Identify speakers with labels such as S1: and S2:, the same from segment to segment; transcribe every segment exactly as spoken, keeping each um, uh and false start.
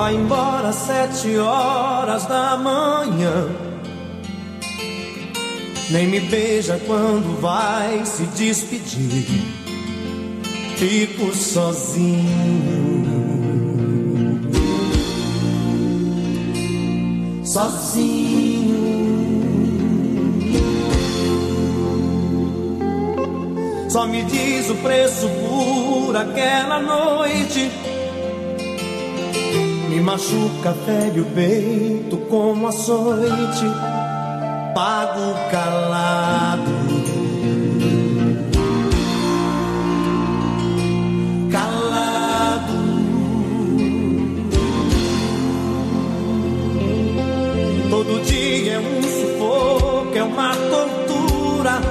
S1: vai embora às sete horas da manhã. Nem me beija quando vai se despedir. Fico sozinho, sozinho. Só me diz o preço por aquela noite. Me machuca, fere o peito como açoite. Pago calado, calado. Todo dia é um sufoco, é uma tortura.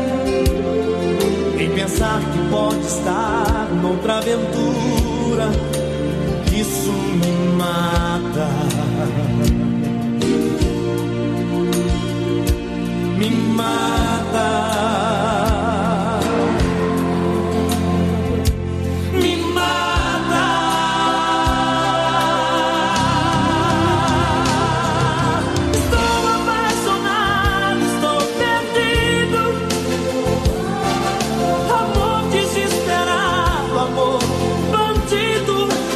S1: Em pensar que pode estar noutra aventura, isso me mata. Me mata, me mata. Estou apaixonado, estou perdido. Amor desesperado, amor bandido,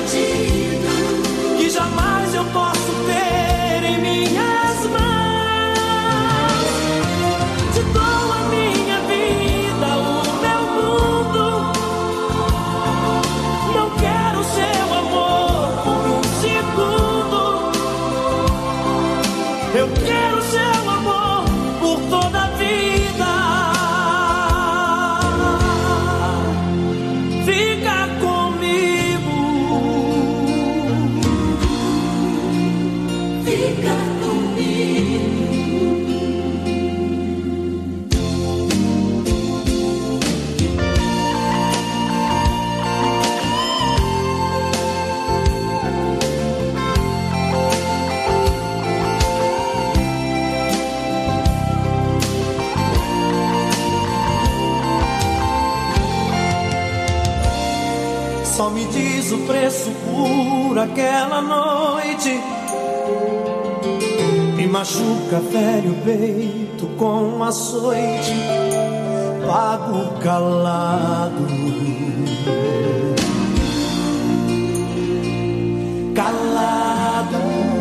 S1: que jamais eu posso ter em minhas mãos. Eu quero seu amor por toda a vida. Fica comigo, fica comigo. Só me diz o preço por aquela noite. Me machuca, fere o peito com um açoite. Pago calado, calado.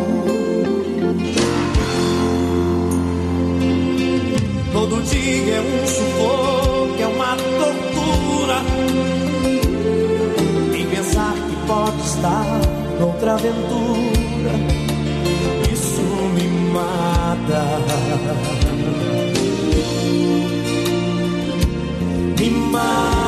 S1: Todo dia é um sufoco, é uma tortura. Pensar que pode estar noutra aventura, isso me mata, me mata.